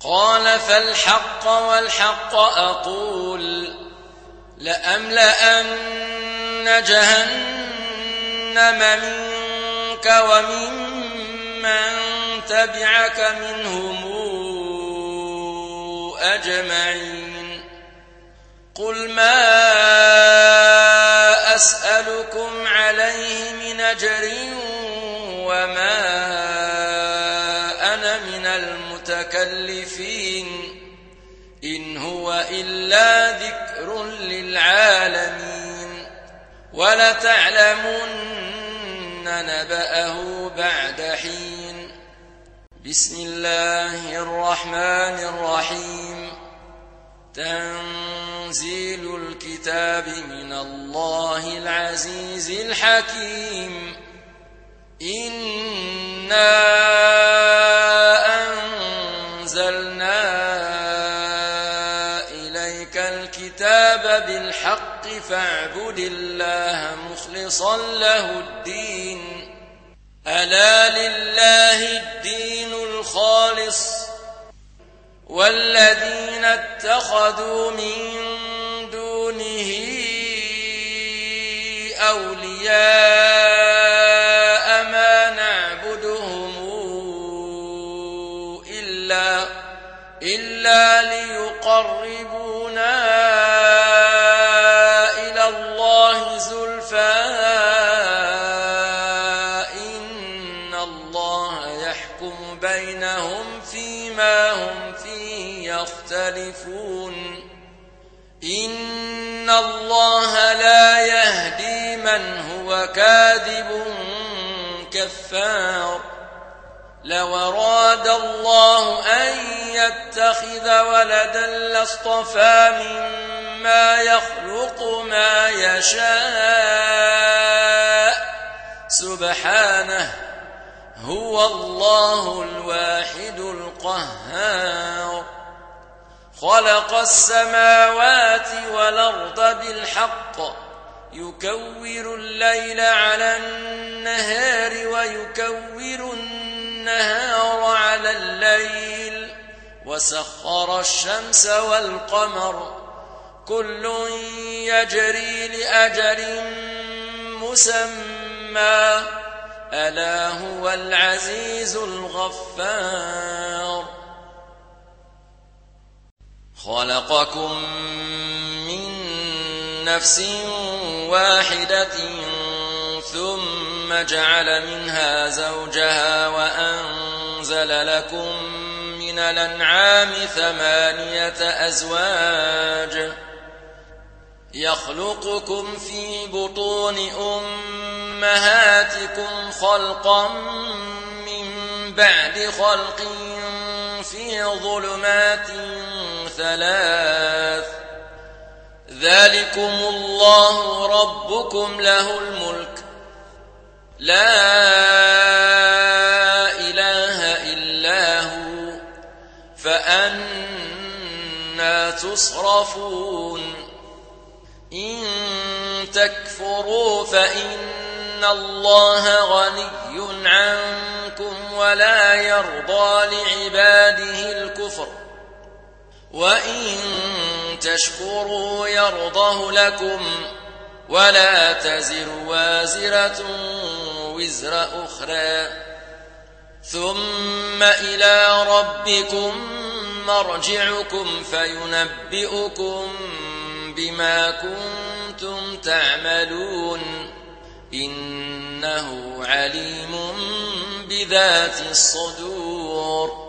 قال فالحق والحق أقول لأملأن جهنم منك وممن تبعك منهم أجمعين قل ما أسألكم عليه من أجر وما أنا من المتكلفين إن هو إلا ذكر للعالمين ولتعلمن نبأه بعد حين بسم الله الرحمن الرحيم تنزيل الكتاب من الله العزيز الحكيم إنا أنزلنا إليك الكتاب بالحق فاعبد الله مخلصا له الدين ألا لله الدين الخالص والذين اتخذوا من دونه أولياء ما نعبدهم إلا ليقربونا إلى الله زلفى إن الله يحكم بينهم فيما هم فيه يختلفون إن الله لا يهدي من هو كاذب كفار لو أراد الله أن يتخذ ولدا لاصطفى مما يخلق ما يشاء سبحانه هو الله الواحد القهار خلق السماوات والأرض بالحق يكور الليل على النهار ويكور النهار على الليل وسخر الشمس والقمر كل يجري لأجل مسمى ألا هو العزيز الغفار خلقكم من نفس واحدة ثم جعل منها زوجها وأنزل لكم من الأنعام 8 أزواج يخلقكم في بطون أمهاتكم خلقا من بعد خلق في ظلمات 3 ذلكم الله ربكم له الملك لا إله إلا هو فأنى تصرفون إن تكفروا فإن الله غني عنكم ولا يرضى لعباده الكفر وإن تشكروا يرضه لكم ولا تزر وازرة وزر أخرى ثم إلى ربكم مرجعكم فينبئكم بما كنتم تعملون إنه عليم بذات الصدور